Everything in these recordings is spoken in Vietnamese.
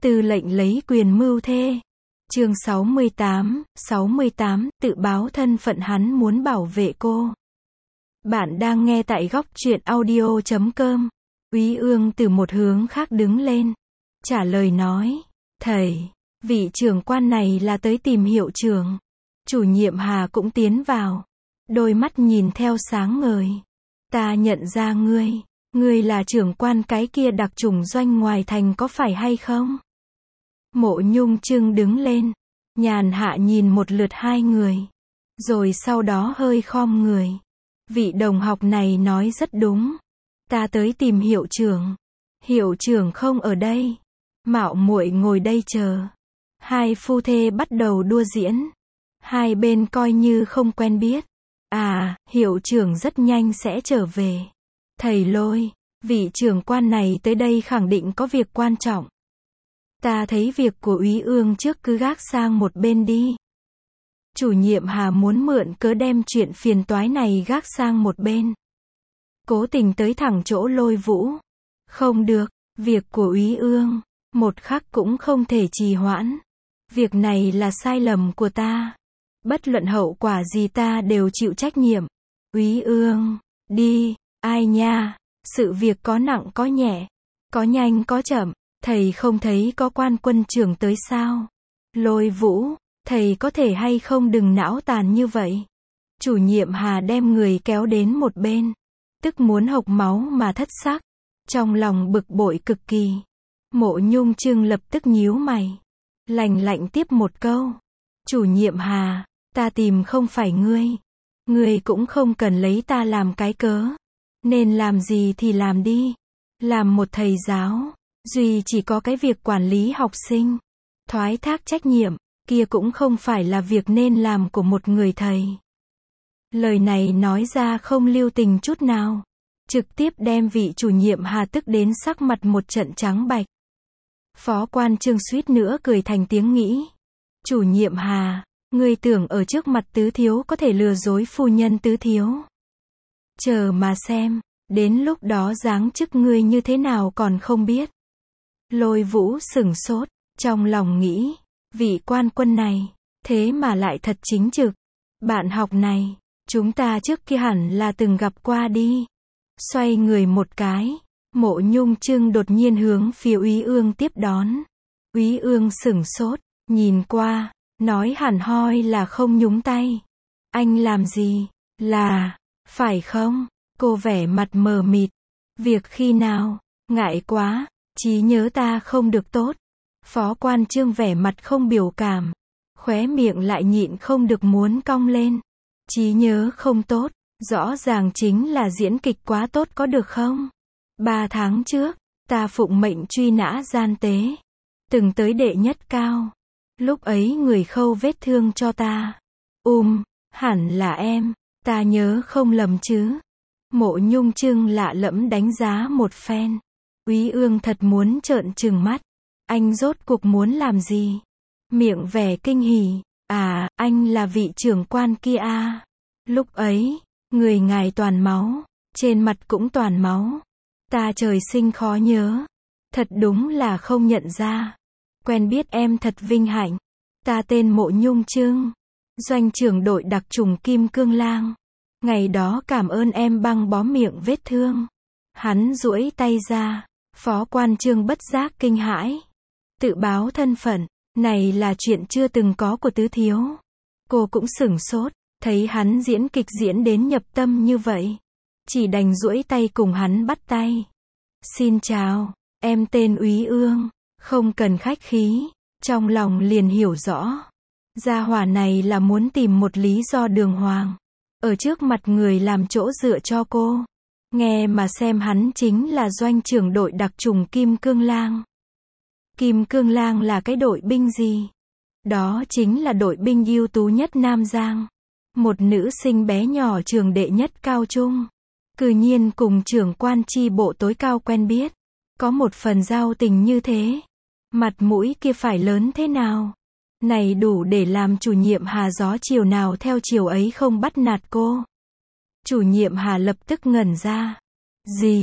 Tư lệnh lấy quyền mưu thê. Chương 68, tự báo thân phận hắn muốn bảo vệ cô. Bạn đang nghe tại góc truyện audio.com. Úy Ương từ một hướng khác đứng lên, trả lời nói, thầy, vị trưởng quan này là tới tìm hiệu trưởng. Chủ nhiệm Hà cũng tiến vào, đôi mắt nhìn theo sáng ngời. Ta nhận ra ngươi là trưởng quan cái kia đặc chủng doanh ngoài thành có phải hay không? Mộ Nhung Trưng đứng lên, nhàn hạ nhìn một lượt hai người, rồi sau đó hơi khom người. Vị đồng học này nói rất đúng. Ta tới tìm hiệu trưởng không ở đây. Mạo muội ngồi đây chờ. Hai phu thê bắt đầu đua diễn. Hai bên coi như không quen biết. À, hiệu trưởng rất nhanh sẽ trở về. Thầy Lôi, vị trưởng quan này tới đây khẳng định có việc quan trọng. Ta thấy việc của Úy Ương trước cứ gác sang một bên đi. Chủ nhiệm Hà muốn mượn cớ đem chuyện phiền toái này gác sang một bên. Cố tình tới thẳng chỗ Lôi Vũ. Không được, việc của Úy Ương, một khắc cũng không thể trì hoãn. Việc này là sai lầm của ta. Bất luận hậu quả gì ta đều chịu trách nhiệm. Úy Ương, đi, ai nha, sự việc có nặng có nhẹ, có nhanh có chậm, thầy không thấy có quan quân trưởng tới sao? Lôi Vũ, thầy có thể hay không đừng não tàn như vậy. Chủ nhiệm Hà đem người kéo đến một bên, tức muốn hộc máu mà thất sắc, trong lòng bực bội cực kỳ. Mộ Nhung Trưng lập tức nhíu mày, lạnh lạnh tiếp một câu. Chủ nhiệm Hà, ta tìm không phải ngươi cũng không cần lấy ta làm cái cớ. Nên làm gì thì làm đi. Làm một thầy giáo, duy chỉ có cái việc quản lý học sinh, thoái thác trách nhiệm, kia cũng không phải là việc nên làm của một người thầy. Lời này nói ra không lưu tình chút nào, trực tiếp đem vị chủ nhiệm Hà tức đến sắc mặt một trận trắng bạch. Phó quan Trương suýt nữa cười thành tiếng nghĩ. Chủ nhiệm Hà, ngươi tưởng ở trước mặt tứ thiếu có thể lừa dối phu nhân tứ thiếu. Chờ mà xem, đến lúc đó giáng chức ngươi như thế nào còn không biết. Lôi Vũ sửng sốt, trong lòng nghĩ, vị quan quân này, thế mà lại thật chính trực. Bạn học này, chúng ta trước kia hẳn là từng gặp qua đi. Xoay người một cái, Mộ Nhung Trưng đột nhiên hướng phía Úy Ương tiếp đón. Úy Ương sửng sốt, nhìn qua, nói hẳn hoi là không nhúng tay. Anh làm gì? Là, phải không? Cô vẻ mặt mờ mịt. Việc khi nào? Ngại quá, trí nhớ ta không được tốt. Phó quan Trương vẻ mặt không biểu cảm, khóe miệng lại nhịn không được muốn cong lên. Trí nhớ không tốt, rõ ràng chính là diễn kịch quá tốt có được không? 3 tháng trước, ta phụng mệnh truy nã gian tế, từng tới đệ nhất cao. Lúc ấy người khâu vết thương cho ta. Hẳn là em, ta nhớ không lầm chứ? Mộ Nhung Trưng lạ lẫm đánh giá một phen. Úy Ương thật muốn trợn trừng mắt. Anh rốt cuộc muốn làm gì? Miệng vẻ kinh hỉ. À, anh là vị trưởng quan kia à? Lúc ấy, người ngài toàn máu, trên mặt cũng toàn máu. Ta trời sinh khó nhớ. Thật đúng là không nhận ra. Quen biết em thật vinh hạnh. Ta tên Mộ Nhung Trưng, doanh trưởng đội đặc chủng Kim Cương Lang. Ngày đó cảm ơn em băng bó miệng vết thương. Hắn duỗi tay ra. Phó quan Trương bất giác kinh hãi. Tự báo thân phận, này là chuyện chưa từng có của tứ thiếu. Cô cũng sửng sốt, thấy hắn diễn kịch diễn đến nhập tâm như vậy. Chỉ đành duỗi tay cùng hắn bắt tay. Xin chào, em tên Úy Ương. Không cần khách khí, trong lòng liền hiểu rõ. Gia hỏa này là muốn tìm một lý do đường hoàng. Ở trước mặt người làm chỗ dựa cho cô. Nghe mà xem hắn chính là doanh trưởng đội đặc chủng Kim Cương Lang. Kim Cương Lang là cái đội binh gì? Đó chính là đội binh ưu tú nhất Nam Giang. Một nữ sinh bé nhỏ trường đệ nhất cao trung. Cư nhiên cùng trưởng quan chi bộ tối cao quen biết. Có một phần giao tình như thế. Mặt mũi kia phải lớn thế nào? Này đủ để làm chủ nhiệm Hà gió chiều nào theo chiều ấy không bắt nạt cô. Chủ nhiệm Hà lập tức ngẩn ra. Gì?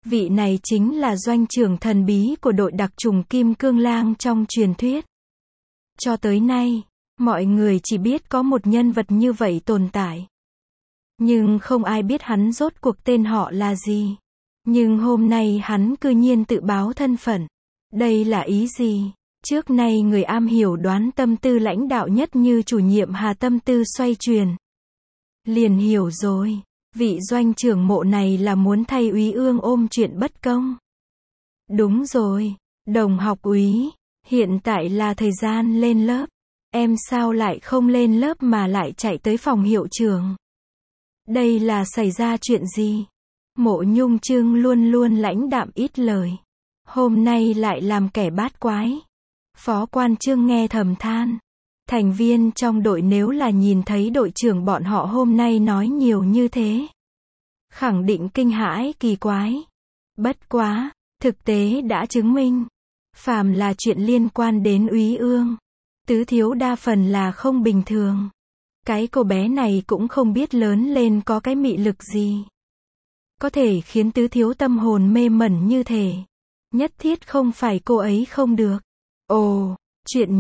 Vị này chính là doanh trưởng thần bí của đội đặc trùng Kim Cương Lang trong truyền thuyết. Cho tới nay, mọi người chỉ biết có một nhân vật như vậy tồn tại. Nhưng không ai biết hắn rốt cuộc tên họ là gì. Nhưng hôm nay hắn cư nhiên tự báo thân phận. Đây là ý gì? Trước nay người am hiểu đoán tâm tư lãnh đạo nhất như chủ nhiệm Hà tâm tư xoay chuyển. Liền hiểu rồi. Vị doanh trưởng Mộ này là muốn thay úy ương ôm chuyện bất công. Đúng rồi. Đồng học úy. Hiện tại là thời gian lên lớp. Em sao lại không lên lớp mà lại chạy tới phòng hiệu trưởng? Đây là xảy ra chuyện gì? Mộ Nhung Trương luôn luôn lãnh đạm ít lời. Hôm nay lại làm kẻ bát quái. Phó quan Trương nghe thầm than. Thành viên trong đội nếu là nhìn thấy đội trưởng bọn họ hôm nay nói nhiều như thế, khẳng định kinh hãi kỳ quái. Bất quá, thực tế đã chứng minh, phàm là chuyện liên quan đến úy ương, Tứ Thiếu đa phần là không bình thường. Cái cô bé này cũng không biết lớn lên có cái mị lực gì, có thể khiến Tứ Thiếu tâm hồn mê mẩn như thế. Nhất thiết không phải cô ấy không được. Ồ, chuyện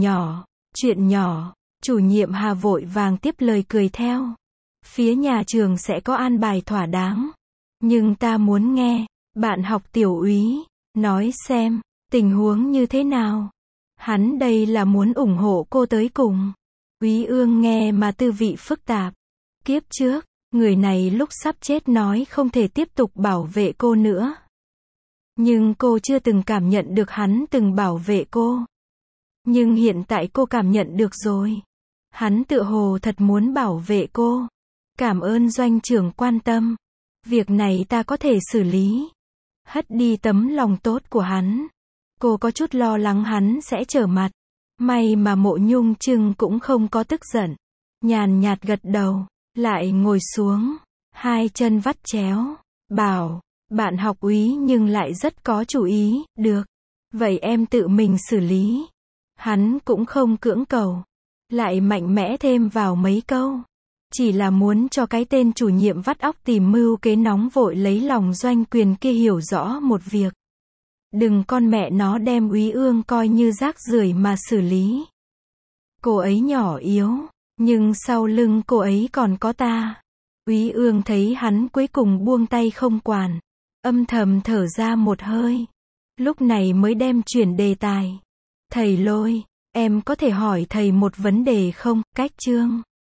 nhỏ, chủ nhiệm Hà vội vàng tiếp lời cười theo. Phía nhà trường sẽ có an bài thỏa đáng. Nhưng ta muốn nghe, bạn học Tiểu úy, nói xem, tình huống như thế nào. Hắn đây là muốn ủng hộ cô tới cùng. Úy ương nghe mà tư vị phức tạp. Kiếp trước, người này lúc sắp chết nói không thể tiếp tục bảo vệ cô nữa. Nhưng cô chưa từng cảm nhận được hắn từng bảo vệ cô. Nhưng hiện tại cô cảm nhận được rồi. Hắn tựa hồ thật muốn bảo vệ cô. Cảm ơn doanh trưởng quan tâm. Việc này ta có thể xử lý. Hất đi tấm lòng tốt của hắn. Cô có chút lo lắng hắn sẽ trở mặt. May mà Mộ Nhung Trương cũng không có tức giận. Nhàn nhạt gật đầu, lại ngồi xuống, hai chân vắt chéo, bảo, bạn học úy nhưng lại rất có chủ ý, được. Vậy em tự mình xử lý. Hắn cũng không cưỡng cầu. Lại mạnh mẽ thêm vào mấy câu. Chỉ là muốn cho cái tên chủ nhiệm vắt óc tìm mưu kế nóng vội lấy lòng doanh quyền kia hiểu rõ một việc. Đừng con mẹ nó đem úy ương coi như rác rưởi mà xử lý. Cô ấy nhỏ yếu, nhưng sau lưng cô ấy còn có ta. Úy ương thấy hắn cuối cùng buông tay không quản, âm thầm thở ra một hơi. Lúc này mới đem chuyển đề tài. Thầy Lôi, em có thể hỏi thầy một vấn đề không? Cách chương